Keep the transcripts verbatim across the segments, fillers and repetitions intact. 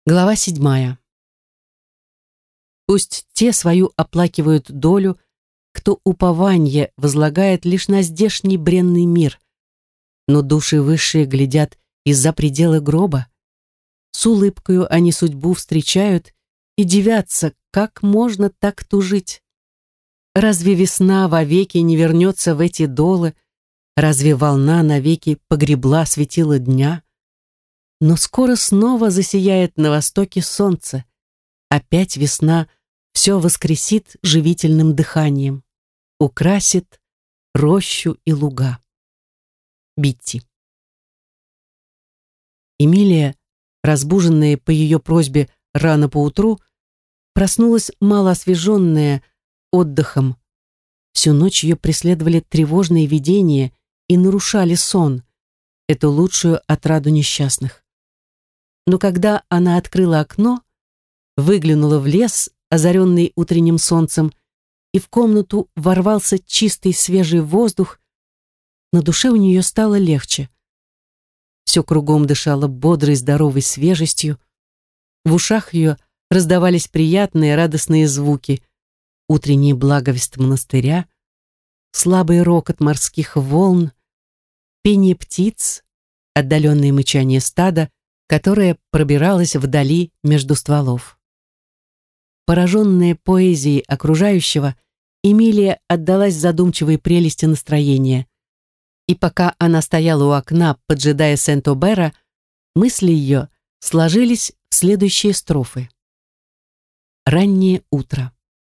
Глава седьмая. Пусть те свою оплакивают долю, кто упование возлагает лишь на здешний бренный мир, но души высшие глядят из-за пределы гроба. С улыбкою они судьбу встречают и дивятся, как можно так тужить. Разве весна вовеки не вернется в эти долы? Разве волна навеки погребла светило дня? Но скоро снова засияет на востоке солнце. Опять весна все воскресит живительным дыханием, украсит рощу и луга. Битти. Эмилия, разбуженная по ее просьбе рано поутру, проснулась малоосвеженная отдыхом. Всю ночь ее преследовали тревожные видения и нарушали сон, эту лучшую отраду несчастных. Но когда она открыла окно, выглянула в лес, озаренный утренним солнцем, и в комнату ворвался чистый свежий воздух, на душе у нее стало легче. Все кругом дышало бодрой здоровой свежестью, в ушах ее раздавались приятные радостные звуки, утреннее благовест монастыря, слабый рокот морских волн, пение птиц, отдаленное мычание стада, которая пробиралась вдали между стволов. Пораженная поэзией окружающего, Эмилия отдалась задумчивой прелести настроения. И пока она стояла у окна, поджидая Сент-Обера, мысли ее сложились в следующие строфы. Раннее утро.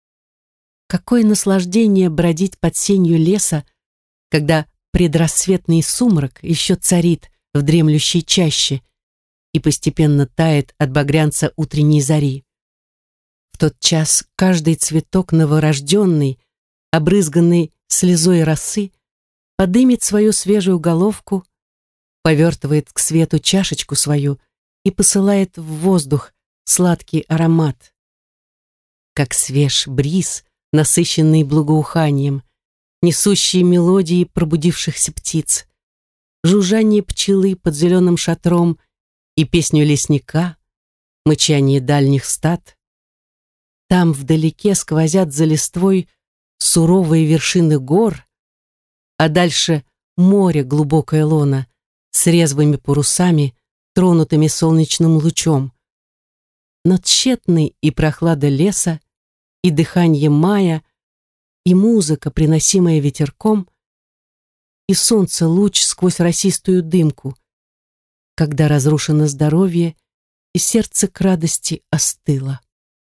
Какое наслаждение бродить под сенью леса, когда предрассветный сумрак еще царит в дремлющей чаще и постепенно тает от багрянца утренней зари. В тот час каждый цветок новорожденный, обрызганный слезой росы, подымет свою свежую головку, повертывает к свету чашечку свою и посылает в воздух сладкий аромат. Как свеж бриз, насыщенный благоуханием, несущие мелодии пробудившихся птиц, жужжание пчелы под зеленым шатром и песню лесника, мычание дальних стад. Там вдалеке сквозят за листвой суровые вершины гор, а дальше море глубокое лоно с резвыми парусами, тронутыми солнечным лучом. Но тщетны и прохлада леса, и дыхание мая, и музыка, приносимая ветерком, и солнце луч сквозь росистую дымку, когда разрушено здоровье, и сердце к радости остыло.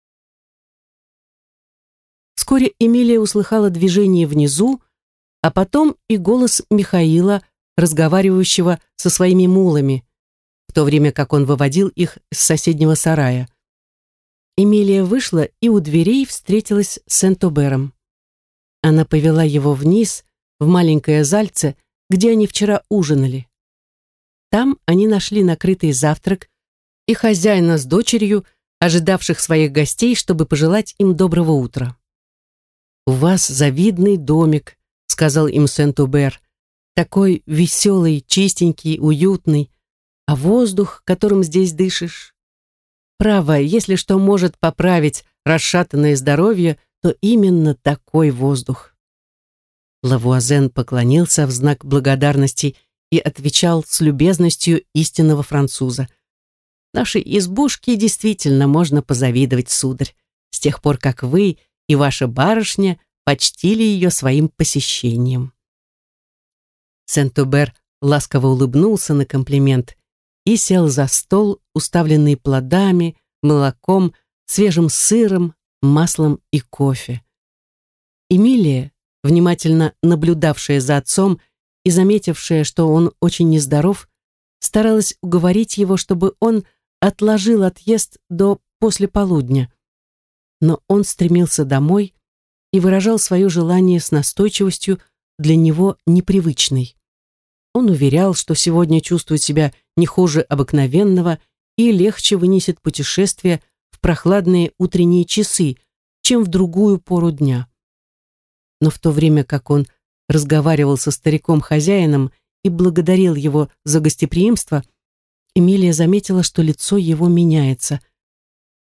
Вскоре Эмилия услыхала движение внизу, а потом и голос Михаила, разговаривающего со своими мулами, в то время как он выводил их с соседнего сарая. Эмилия вышла и у дверей встретилась с Сент-Обером. Она повела его вниз, в маленькое зальце, где они вчера ужинали. Там они нашли накрытый завтрак и хозяина с дочерью, ожидавших своих гостей, чтобы пожелать им доброго утра. «У вас завидный домик», — сказал им Сент-Обер, «такой веселый, чистенький, уютный, а воздух, которым здесь дышишь. Право, если что может поправить расшатанное здоровье, то именно такой воздух». Лавуазен поклонился в знак благодарности и отвечал с любезностью истинного француза. «Нашей избушке действительно можно позавидовать, сударь, с тех пор, как вы и ваша барышня почтили ее своим посещением». Сент-Обер ласково улыбнулся на комплимент и сел за стол, уставленный плодами, молоком, свежим сыром, маслом и кофе. Эмилия, внимательно наблюдавшая за отцом и заметившая, что он очень нездоров, старалась уговорить его, чтобы он отложил отъезд до послеполудня. Но он стремился домой и выражал свое желание с настойчивостью для него непривычной. Он уверял, что сегодня чувствует себя не хуже обыкновенного и легче вынесет путешествие в прохладные утренние часы, чем в другую пору дня. Но в то время как он разговаривал со стариком-хозяином и благодарил его за гостеприимство, Эмилия заметила, что лицо его меняется,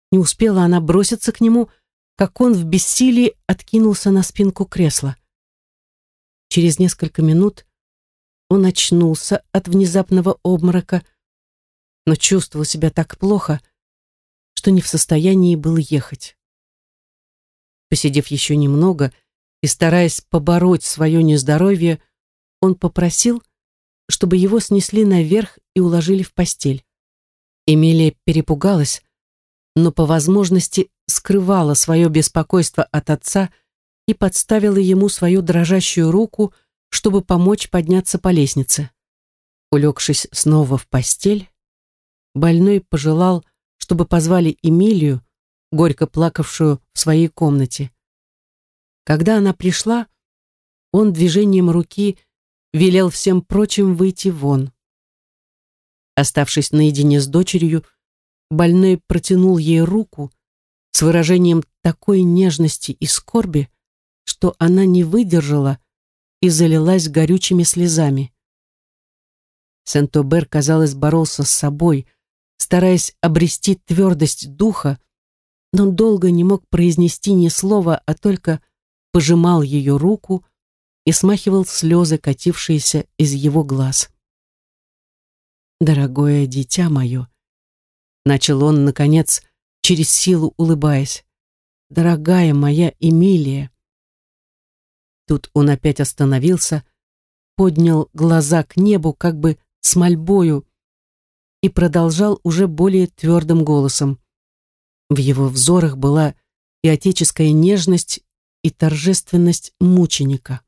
Не успела она броситься к нему, как он в бессилии откинулся на спинку кресла. Через несколько минут он очнулся от внезапного обморока, но чувствовал себя так плохо, что не в состоянии был ехать. Посидев еще немного и стараясь побороть свое нездоровье, он попросил, чтобы его снесли наверх и уложили в постель. Эмилия перепугалась, но по возможности скрывала свое беспокойство от отца и подставила ему свою дрожащую руку, чтобы помочь подняться по лестнице. Улегшись снова в постель, больной пожелал, чтобы позвали Эмилию, горько плакавшую в своей комнате. Когда она пришла, он движением руки велел всем прочим выйти вон. Оставшись наедине с дочерью, больной протянул ей руку с выражением такой нежности и скорби, что она не выдержала и залилась горючими слезами. Сент-Обер, казалось, боролся с собой, стараясь обрести твердость духа, но долго не мог произнести ни слова, а только пожимал ее руку и смахивал слезы, катившиеся из его глаз. «Дорогое дитя мое», — начал он, наконец, через силу улыбаясь, «дорогая моя Эмилия». Тут он опять остановился, поднял глаза к небу, как бы с мольбою, и продолжал уже более твердым голосом. В его взорах была и отеческая нежность, и торжественность мученика.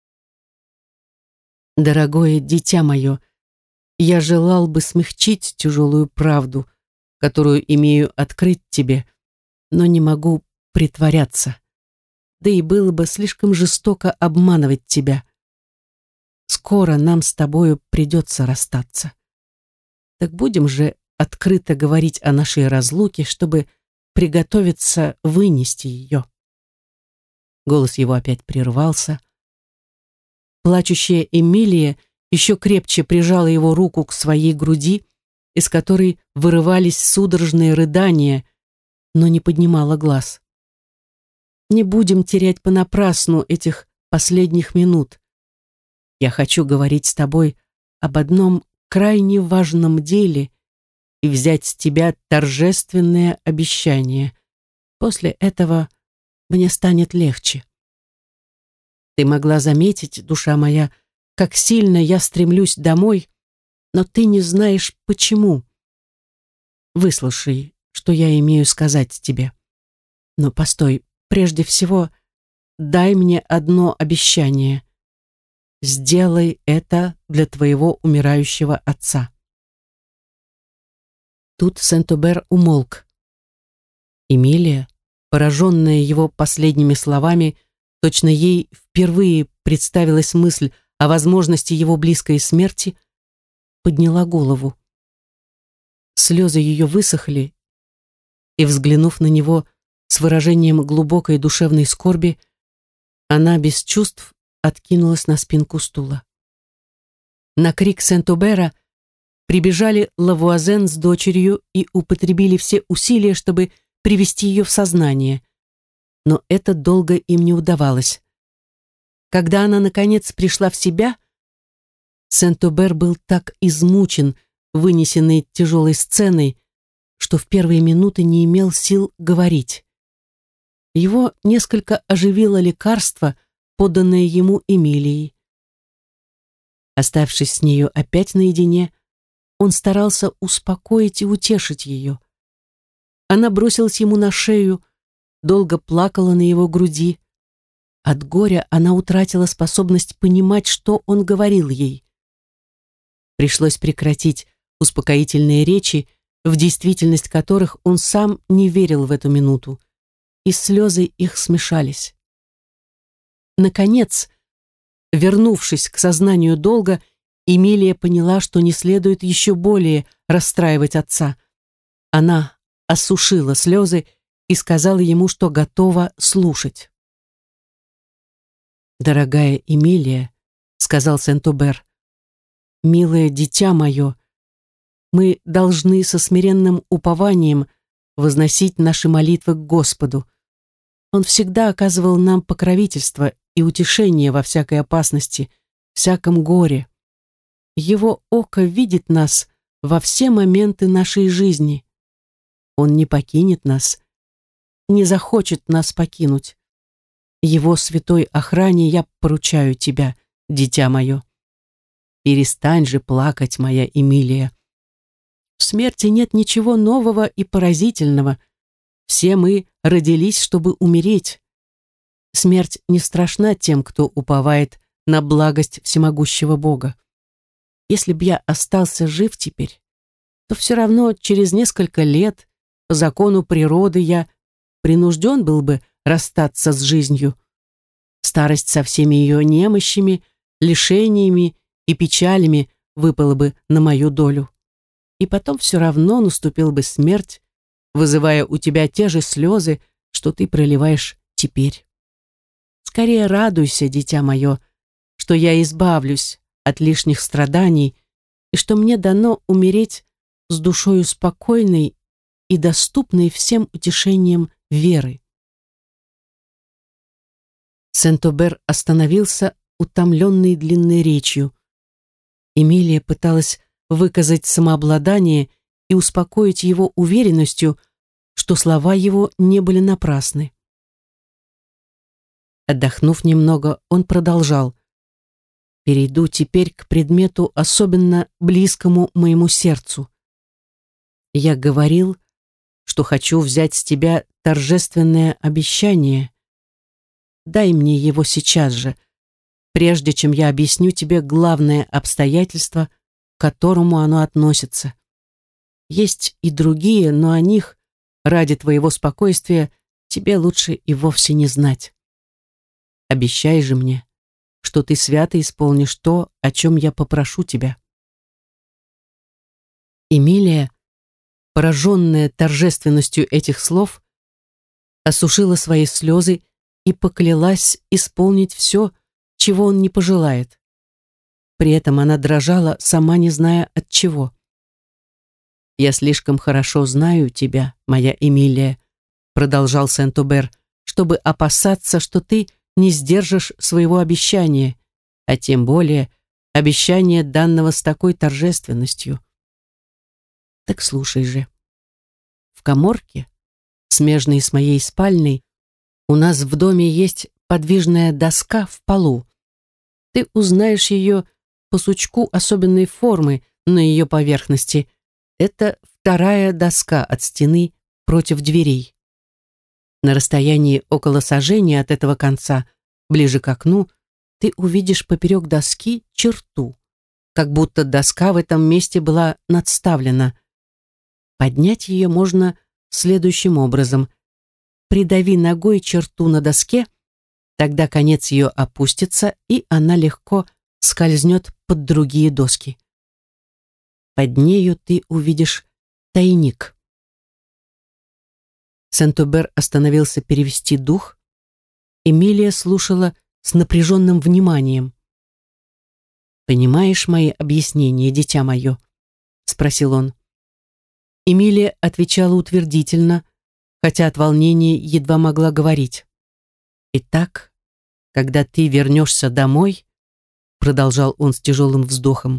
«Дорогое дитя мое, я желал бы смягчить тяжелую правду, которую имею открыть тебе, но не могу притворяться. Да и было бы слишком жестоко обманывать тебя. Скоро нам с тобою придется расстаться. Так будем же открыто говорить о нашей разлуке, чтобы приготовиться вынести ее». Голос его опять прервался. Плачущая Эмилия еще крепче прижала его руку к своей груди, из которой вырывались судорожные рыдания, но не поднимала глаз. «Не будем терять понапрасну этих последних минут. Я хочу говорить с тобой об одном крайне важном деле и взять с тебя торжественное обещание. После этого мне станет легче. Ты могла заметить, душа моя, как сильно я стремлюсь домой, но ты не знаешь, почему. Выслушай, что я имею сказать тебе. Но постой, прежде всего, дай мне одно обещание. Сделай это для твоего умирающего отца». Тут Сент-Обер умолк. Эмилия, пораженная его последними словами, точно ей впервые представилась мысль о возможности его близкой смерти, подняла голову. Слезы ее высохли, и, взглянув на него с выражением глубокой душевной скорби, она без чувств откинулась на спинку стула. На крик Сент-Обера прибежали Лавуазен с дочерью и употребили все усилия, чтобы привести ее в сознание. Но это долго им не удавалось. Когда она, наконец, пришла в себя, Сент-Обер был так измучен, вынесенной тяжелой сценой, что в первые минуты не имел сил говорить. Его несколько оживило лекарство, поданное ему Эмилией. Оставшись с нею опять наедине, он старался успокоить и утешить ее. Она бросилась ему на шею, долго плакала на его груди. От горя она утратила способность понимать, что он говорил ей. Пришлось прекратить успокоительные речи, в действительность которых он сам не верил в эту минуту, и слезы их смешались. Наконец, вернувшись к сознанию долга, Эмилия поняла, что не следует еще более расстраивать отца. Она осушила слезы и сказала ему, что готова слушать. «Дорогая Эмилия», — сказал Сент-Обер, — «милое дитя мое, мы должны со смиренным упованием возносить наши молитвы к Господу. Он всегда оказывал нам покровительство и утешение во всякой опасности, всяком горе. Его око видит нас во все моменты нашей жизни. Он не покинет нас, не захочет нас покинуть. Его святой охране я поручаю тебя, дитя мое. Перестань же плакать, моя Эмилия. В смерти нет ничего нового и поразительного. Все мы родились, чтобы умереть. Смерть не страшна тем, кто уповает на благость всемогущего Бога. Если б я остался жив теперь, то все равно через несколько лет по закону природы я принужден был бы расстаться с жизнью. Старость со всеми ее немощами, лишениями и печалями выпала бы на мою долю. И потом все равно наступила бы смерть, вызывая у тебя те же слезы, что ты проливаешь теперь. Скорее радуйся, дитя мое, что я избавлюсь от лишних страданий и что мне дано умереть с душою спокойной и доступной всем утешением веры. Сент-Обер остановился, утомленный длинной речью. Эмилия пыталась выказать самообладание и успокоить его уверенностью, что слова его не были напрасны. Отдохнув немного, он продолжал: «Перейду теперь к предмету, особенно близкому моему сердцу. Я говорил, что хочу взять с тебя торжественное обещание. Дай мне его сейчас же, прежде чем я объясню тебе главное обстоятельство, к которому оно относится. Есть и другие, но о них, ради твоего спокойствия, тебе лучше и вовсе не знать. Обещай же мне, что ты свято исполнишь то, о чем я попрошу тебя». Эмилия, пораженная торжественностью этих слов, осушила свои слезы и поклялась исполнить все, чего он не пожелает. При этом она дрожала, сама не зная от чего. «Я слишком хорошо знаю тебя, моя Эмилия», продолжал Сент-Обер, «чтобы опасаться, что ты не сдержишь своего обещания, а тем более обещания, данного с такой торжественностью. Так слушай же. В каморке, смежной с моей спальней, у нас в доме есть подвижная доска в полу. Ты узнаешь ее по сучку особенной формы на ее поверхности. Это вторая доска от стены против дверей. На расстоянии около сажения от этого конца, ближе к окну, ты увидишь поперек доски черту, как будто доска в этом месте была надставлена. Поднять ее можно следующим образом. Придави ногой черту на доске, тогда конец ее опустится, и она легко скользнет под другие доски. Под нею ты увидишь тайник. Сент-Обер остановился перевести дух. Эмилия слушала с напряженным вниманием. «Понимаешь мои объяснения, дитя мое?» — спросил он. Эмилия отвечала утвердительно, хотя от волнения едва могла говорить. «Итак, когда ты вернешься домой», — продолжал он с тяжелым вздохом.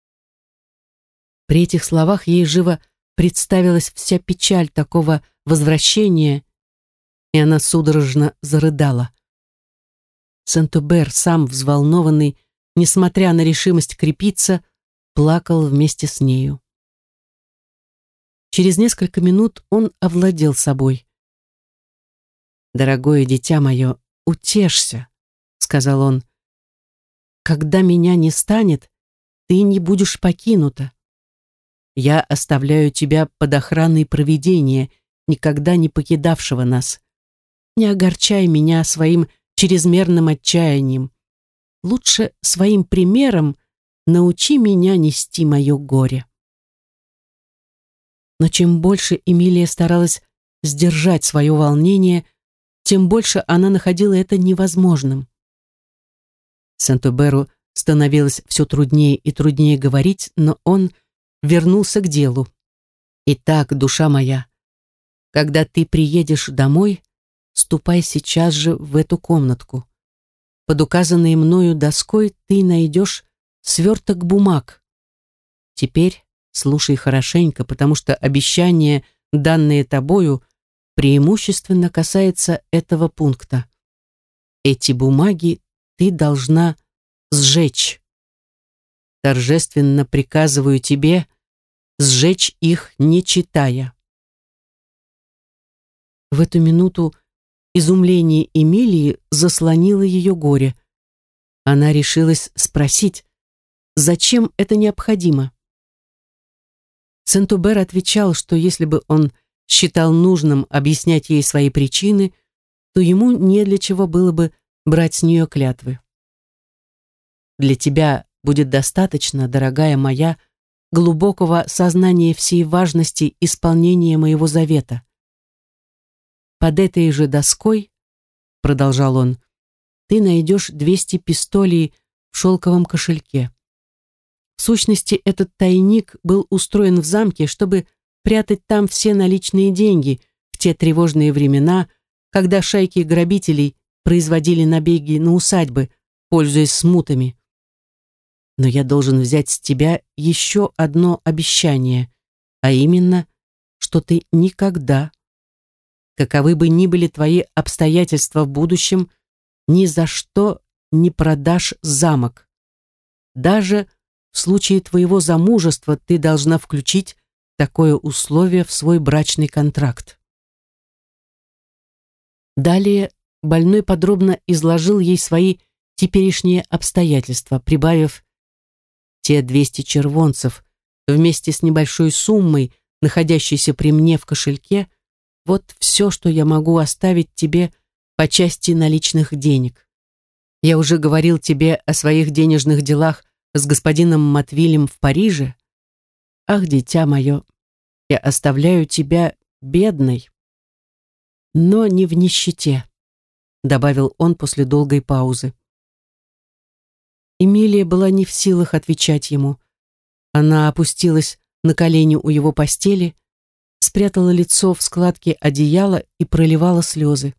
При этих словах ей живо представилась вся печаль такого возвращения, и она судорожно зарыдала. Сент-Обер, сам взволнованный, несмотря на решимость крепиться, плакал вместе с нею. Через несколько минут он овладел собой. «Дорогое дитя мое, утешься», — сказал он. «Когда меня не станет, ты не будешь покинута. Я оставляю тебя под охраной провидения, никогда не покидавшего нас. Не огорчай меня своим чрезмерным отчаянием. Лучше своим примером научи меня нести мое горе». Но чем больше Эмилия старалась сдержать свое волнение, тем больше она находила это невозможным. Сент-Оберу становилось все труднее и труднее говорить, но он вернулся к делу. «Итак, душа моя, Когда ты приедешь домой, ступай сейчас же в эту комнатку. Под указанной мною доской ты найдешь сверток бумаг. Теперь слушай хорошенько, потому что обещание, данное тобою, преимущественно касается этого пункта. Эти бумаги ты должна сжечь. Торжественно приказываю тебе сжечь их, не читая. В эту минуту изумление Эмилии заслонило ее горе. Она решилась спросить, зачем это необходимо. Сент-Убер отвечал, что если бы он считал нужным объяснять ей свои причины, то ему не для чего было бы брать с нее клятвы. Для тебя будет достаточно, дорогая моя, глубокого сознания всей важности исполнения моего завета. Под этой же доской, продолжал он, ты найдешь двести пистолей в шелковом кошельке. В сущности, этот тайник был устроен в замке, чтобы прятать там все наличные деньги в те тревожные времена, когда шайки грабителей производили набеги на усадьбы, пользуясь смутами. Но я должен взять с тебя еще одно обещание, а именно, что ты никогда, каковы бы ни были твои обстоятельства в будущем, ни за что не продашь замок. Даже в случае твоего замужества ты должна включить такое условие в свой брачный контракт. Далее больной подробно изложил ей свои теперешние обстоятельства, прибавив: те двести червонцев вместе с небольшой суммой, находящейся при мне в кошельке, вот все, что я могу оставить тебе по части наличных денег. Я уже говорил тебе о своих денежных делах с господином Матвилем в Париже. Ах, дитя мое, я оставляю тебя бедной, но не в нищете, добавил он после долгой паузы. Эмилия была не в силах отвечать ему. Она опустилась на колени у его постели, спрятала лицо в складке одеяла и проливала слезы.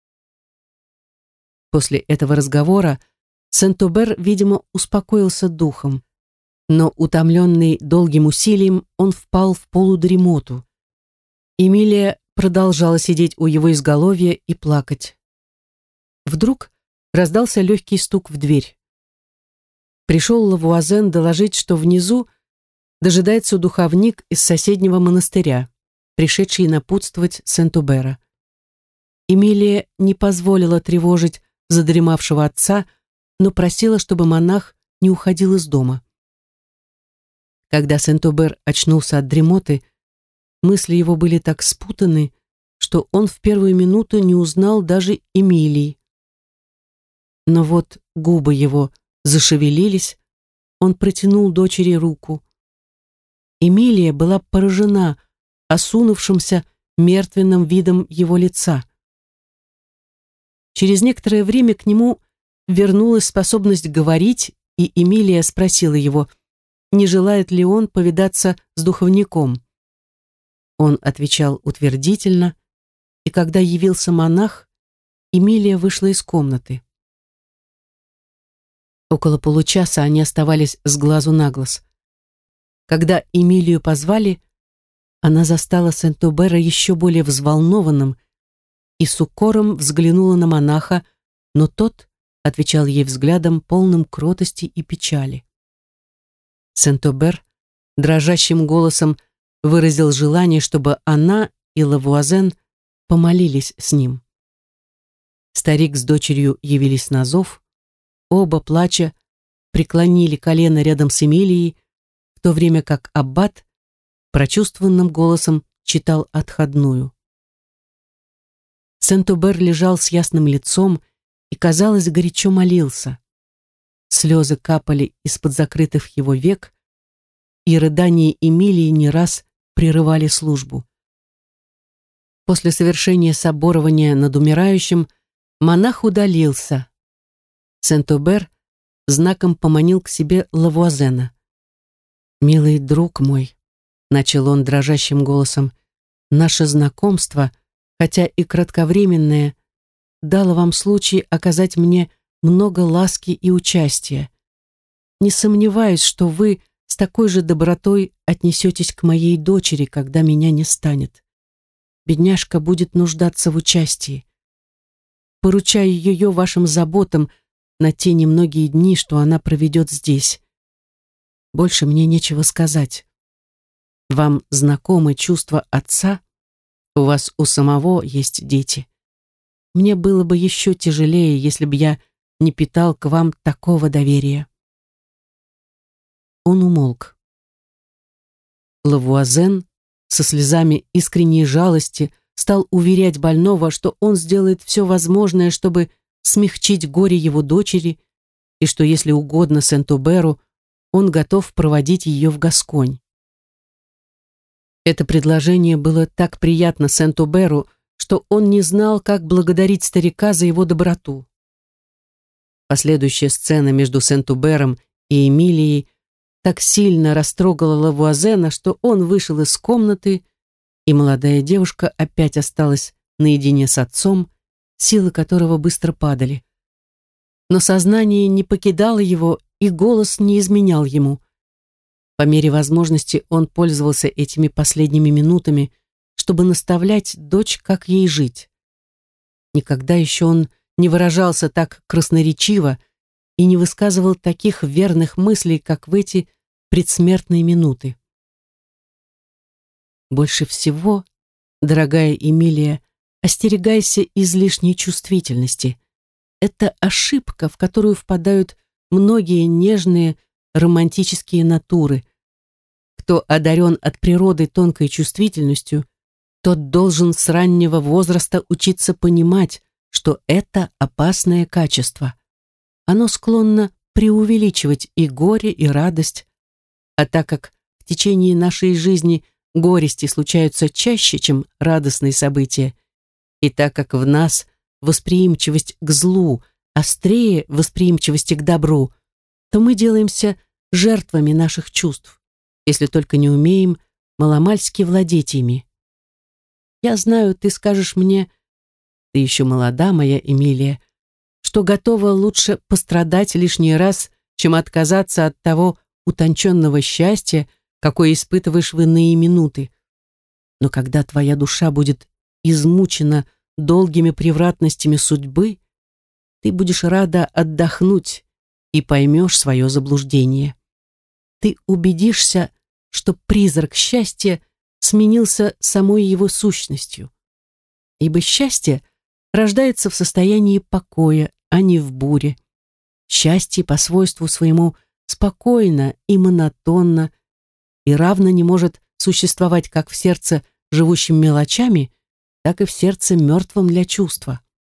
После этого разговора Сент-Убер, видимо, успокоился духом, но, утомленный долгим усилием, он впал в полудремоту. Эмилия продолжала сидеть у его изголовья и плакать. Вдруг раздался легкий стук в дверь. Пришел Лавуазен доложить, что внизу дожидается духовник из соседнего монастыря, пришедший напутствовать Сент-Убера. Эмилия не позволила тревожить задремавшего отца, но просила, чтобы монах не уходил из дома. Когда Сент-Убер очнулся от дремоты, мысли его были так спутаны, что он в первую минуту не узнал даже Эмилии. Но вот губы его зашевелились, он протянул дочери руку. Эмилия была поражена осунувшимся мертвенным видом его лица. Через некоторое время к нему вернулась способность говорить, и Эмилия спросила его, не желает ли он повидаться с духовником. Он отвечал утвердительно, и когда явился монах, Эмилия вышла из комнаты. Около получаса они оставались с глазу на глаз. Когда Эмилию позвали, она застала Сент-Убера еще более взволнованным и с укором взглянула на монаха, но тот отвечал ей взглядом, полным кротости и печали. Сент-Убер дрожащим голосом выразил желание, чтобы она и Лавуазен помолились с ним. Старик с дочерью явились на зов. Оба, плача, преклонили колено рядом с Эмилией, в то время как аббат прочувствованным голосом читал отходную. Сент-Убер лежал с ясным лицом и, казалось, горячо молился. Слезы капали из-под закрытых его век, и рыдания Эмилии не раз прерывали службу. После совершения соборования над умирающим монах удалился. Сент-Убер знаком поманил к себе Лавуазена. «Милый друг мой», — начал он дрожащим голосом, Наше знакомство, хотя и кратковременное, дало вам случай оказать мне много ласки и участия. Не сомневаюсь, что вы с такой же добротой отнесетесь к моей дочери, когда меня не станет. Бедняжка будет нуждаться в участии. Поручаю ее вашим заботам на те немногие дни, что она проведет здесь. Больше мне нечего сказать. Вам знакомы чувства отца? У вас у самого есть дети. Мне было бы еще тяжелее, если бы я не питал к вам такого доверия. Он умолк. Лавуазен со слезами искренней жалости стал уверять больного, что он сделает все возможное, чтобы смягчить горе его дочери, и что, если угодно Сент-Уберу, он готов проводить ее в Гасконь. Это предложение было так приятно Сент-Уберу, что он не знал, как благодарить старика за его доброту. Последующая сцена между Сент-Убером и Эмилией так сильно растрогала Лавуазена, что он вышел из комнаты, и молодая девушка опять осталась наедине с отцом, силы которого быстро падали. Но сознание не покидало его, и голос не изменял ему. По мере возможности он пользовался этими последними минутами, чтобы наставлять дочь, как ей жить. Никогда еще он не выражался так красноречиво и не высказывал таких верных мыслей, как в эти предсмертные минуты. Больше всего, дорогая Эмилия, остерегайся излишней чувствительности. Это ошибка, в которую впадают многие нежные романтические натуры. Кто одарен от природы тонкой чувствительностью, тот должен с раннего возраста учиться понимать, что это опасное качество. Оно склонно преувеличивать и горе, и радость. А так как в течение нашей жизни горести случаются чаще, чем радостные события, и так как в нас восприимчивость к злу острее восприимчивости к добру, то мы делаемся жертвами наших чувств, если только не умеем маломальски владеть ими. Я знаю, ты скажешь мне, ты еще молода, моя Эмилия, что готова лучше пострадать лишний раз, чем отказаться от того утонченного счастья, какое испытываешь в иные минуты. Но когда твоя душа будет измучена долгими превратностями судьбы, ты будешь рада отдохнуть и поймешь свое заблуждение. Ты убедишься, что призрак счастья сменился самой его сущностью. Ибо счастье рождается в состоянии покоя, а не в буре. Счастье по свойству своему спокойно и монотонно, и равно не может существовать как в сердце, живущем мелочами, так и в сердце, мертвом для чувства.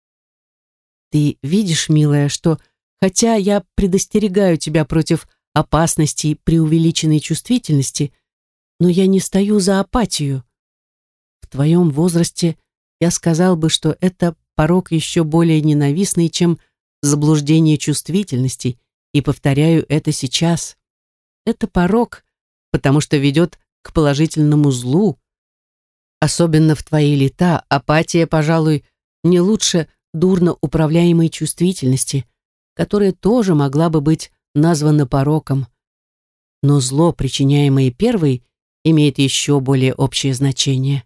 Ты видишь, милая, что, хотя я предостерегаю тебя против опасностей преувеличенной чувствительности, но я не стою за апатию. В твоем возрасте я сказал бы, что это порок еще более ненавистный, чем заблуждение чувствительности, и повторяю это сейчас. Это порок, потому что ведет к положительному злу. Особенно в твои лета апатия, пожалуй, не лучше дурно управляемой чувствительности, которая тоже могла бы быть названа пороком. Но зло, причиняемое первой, имеет еще более общее значение.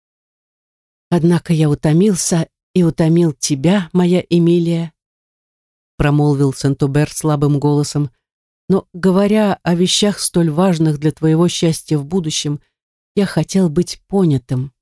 Однако я утомился и утомил тебя, моя Эмилия, промолвил Сент-Убер слабым голосом, но, говоря о вещах столь важных для твоего счастья в будущем, я хотел быть понятым.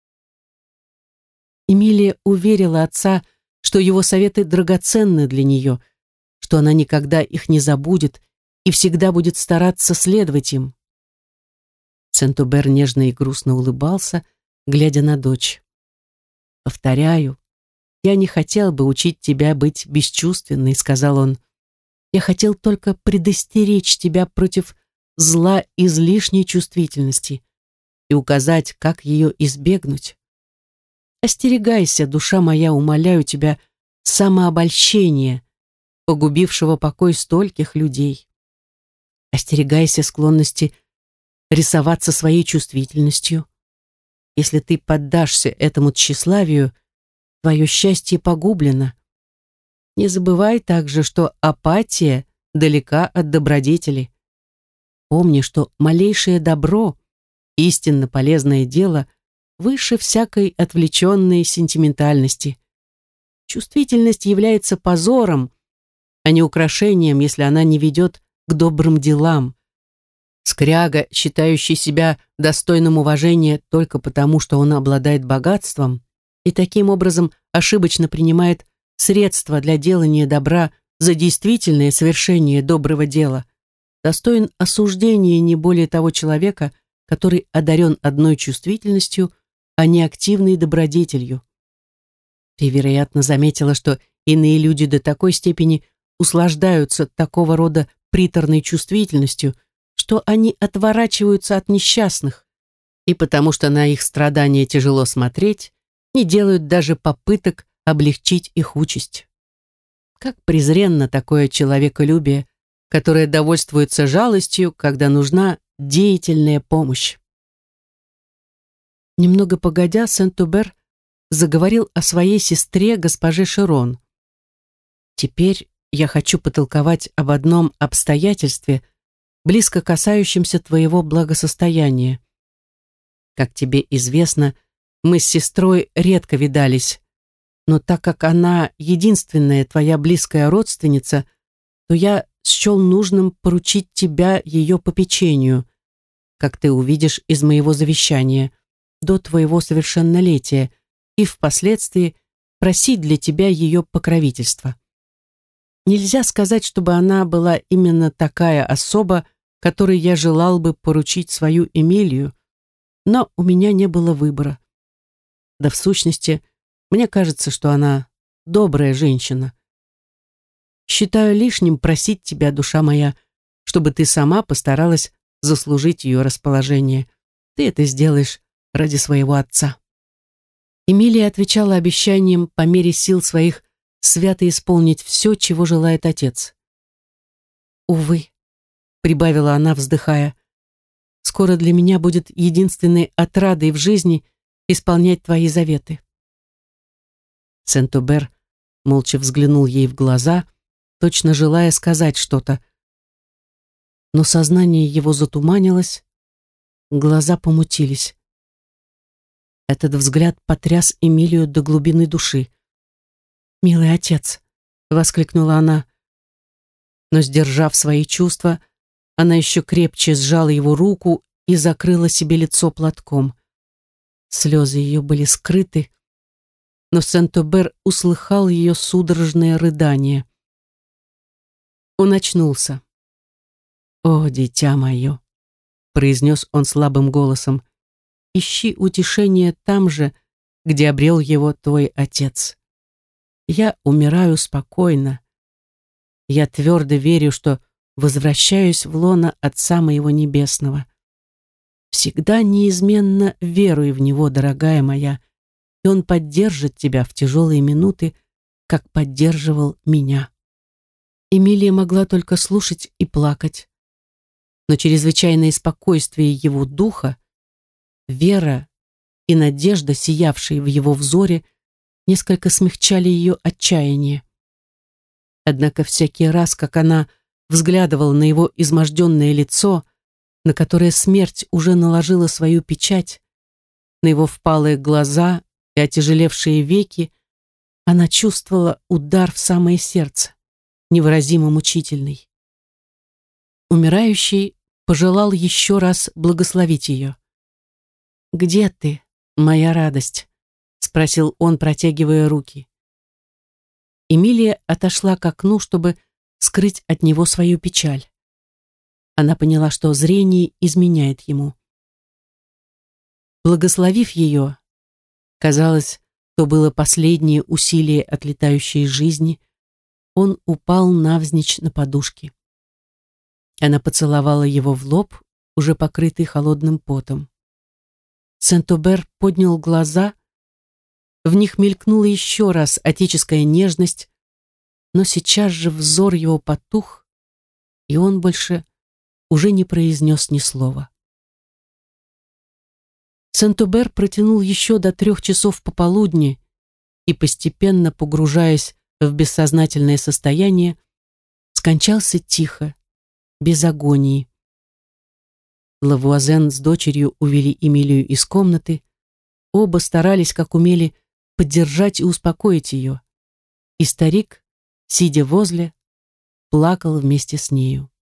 Эмилия уверила отца, что его советы драгоценны для нее, что она никогда их не забудет и всегда будет стараться следовать им. Сент-Убер нежно и грустно улыбался, глядя на дочь. «Повторяю, я не хотел бы учить тебя быть бесчувственной», — сказал он. «Я хотел только предостеречь тебя против зла излишней чувствительности и указать, как ее избегнуть. Остерегайся, душа моя, умоляю тебя, самообольщения, погубившего покой стольких людей. Остерегайся склонности рисоваться своей чувствительностью. Если ты поддашься этому тщеславию, твое счастье погублено. Не забывай также, что апатия далека от добродетели. Помни, что малейшее добро, истинно полезное дело, выше всякой отвлеченной сентиментальности. Чувствительность является позором, а не украшением, если она не ведет к добрым делам. Скряга, считающий себя достойным уважения только потому, что он обладает богатством, и таким образом ошибочно принимает средства для делания добра за действительное совершение доброго дела, достоин осуждения не более того человека, который одарен одной чувствительностью, а не активной добродетелью. Ты, вероятно, заметила, что иные люди до такой степени услаждаются такого рода приторной чувствительностью, что они отворачиваются от несчастных, и потому что на их страдания тяжело смотреть, не делают даже попыток облегчить их участь. Как презренно такое человеколюбие, которое довольствуется жалостью, когда нужна деятельная помощь. Немного погодя, Сент-Убер заговорил о своей сестре, госпоже Шерон. «Теперь я хочу потолковать об одном обстоятельстве, близко касающемся твоего благосостояния. Как тебе известно, мы с сестрой редко видались, но так как она единственная твоя близкая родственница, то я счел нужным поручить тебя ее попечению, как ты увидишь из моего завещания, до твоего совершеннолетия, и впоследствии просить для тебя ее покровительства. Нельзя сказать, чтобы она была именно такая особа, которой я желал бы поручить свою Эмилию, но у меня не было выбора. Да в сущности, мне кажется, что она добрая женщина. Считаю лишним просить тебя, душа моя, чтобы ты сама постаралась заслужить ее расположение. Ты это сделаешь ради своего отца». Эмилия отвечала обещанием по мере сил своих свято исполнить все, чего желает отец. «Увы», — прибавила она, вздыхая, — «скоро для меня будет единственной отрадой в жизни исполнять твои заветы». Сент-Убер молча взглянул ей в глаза, точно желая сказать что-то. Но сознание его затуманилось, глаза помутились. Этот взгляд потряс Эмилию до глубины души. «Милый отец!» — воскликнула она. Но, сдержав свои чувства, она еще крепче сжала его руку и закрыла себе лицо платком. Слезы ее были скрыты, но Сент-Убер услыхал ее судорожное рыдание. Он очнулся. «О, дитя мое!» — произнес он слабым голосом. «Ищи утешение там же, где обрел его твой отец. Я умираю спокойно. Я твердо верю, что возвращаюсь в лоно Отца моего Небесного. Всегда неизменно веруй в Него, дорогая моя, и Он поддержит тебя в тяжелые минуты, как поддерживал меня». Эмилия могла только слушать и плакать, но чрезвычайное спокойствие его духа, вера и надежда, сиявшие в его взоре, несколько смягчали ее отчаяние. Однако всякий раз, как она взглядывала на его изможденное лицо, на которое смерть уже наложила свою печать, на его впалые глаза и отяжелевшие веки, она чувствовала удар в самое сердце, невыразимо мучительный. Умирающий пожелал еще раз благословить ее. «Где ты, моя радость?» — спросил он, протягивая руки. Эмилия отошла к окну, чтобы скрыть от него свою печаль. Она поняла, что зрение изменяет ему. Благословив ее, казалось, то было последнее усилие отлетающей жизни, он упал навзничь на подушке. Она поцеловала его в лоб, уже покрытый холодным потом. Сент-Убер поднял глаза, в них мелькнула еще раз отеческая нежность, но сейчас же взор его потух, и он больше уже не произнес ни слова. Сент-Обер протянул еще до трех часов пополудни и, постепенно погружаясь в бессознательное состояние, скончался тихо, без агонии. Лавуазен с дочерью увели Эмилию из комнаты. Оба старались, как умели, поддержать и успокоить ее. И старик, сидя возле, плакал вместе с нею.